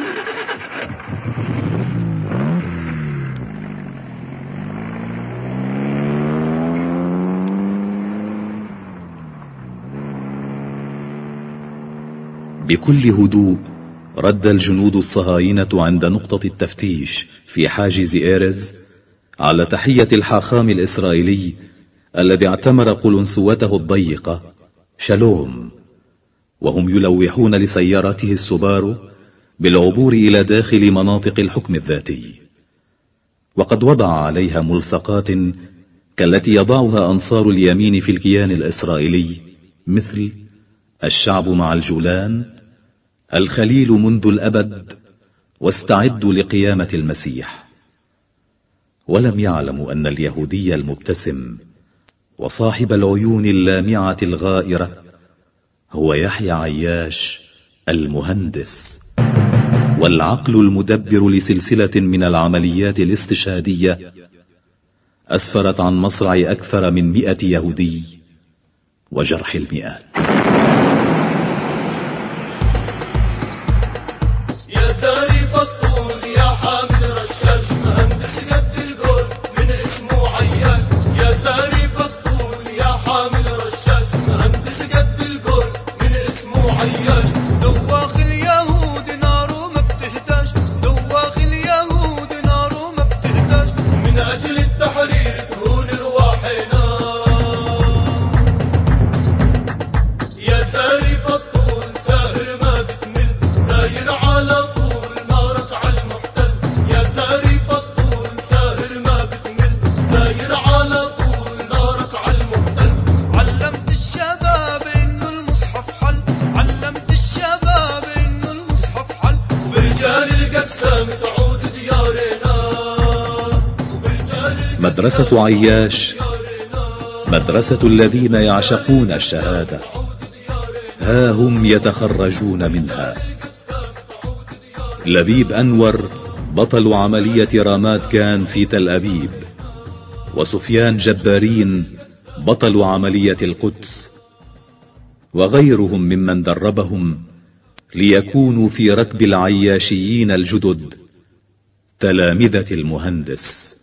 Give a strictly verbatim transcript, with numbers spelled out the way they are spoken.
بكل هدوء رد الجنود الصهاينة عند نقطة التفتيش في حاجز إيرز على تحية الحاخام الإسرائيلي الذي اعتمر قلنسوته الضيقة شالوم، وهم يلوحون لسيارته السوبارو بالعبور إلى داخل مناطق الحكم الذاتي، وقد وضع عليها ملصقات كالتي يضعها أنصار اليمين في الكيان الإسرائيلي، مثل الشعب مع الجولان، الخليل منذ الأبد، واستعدوا لقيامة المسيح. ولم يعلموا أن اليهودي المبتسم وصاحب العيون اللامعة الغائرة هو يحيى عياش المهندس، والعقل المدبر لسلسلة من العمليات الاستشهادية أسفرت عن مصرع أكثر من مئة يهودي وجرح المئات. مدرسة عياش مدرسة الذين يعشقون الشهادة، ها هم يتخرجون منها. لبيب أنور بطل عملية راماد كان في تل أبيب، وسفيان جبارين بطل عملية القدس، وغيرهم ممن دربهم ليكونوا في ركب العياشيين الجدد تلامذة المهندس.